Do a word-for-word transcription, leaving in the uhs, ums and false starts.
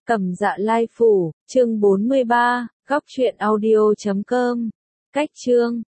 Cẩm Dạ Lai Phủ, chương bốn mươi ba, góc truyện audio chấm com. Cách chương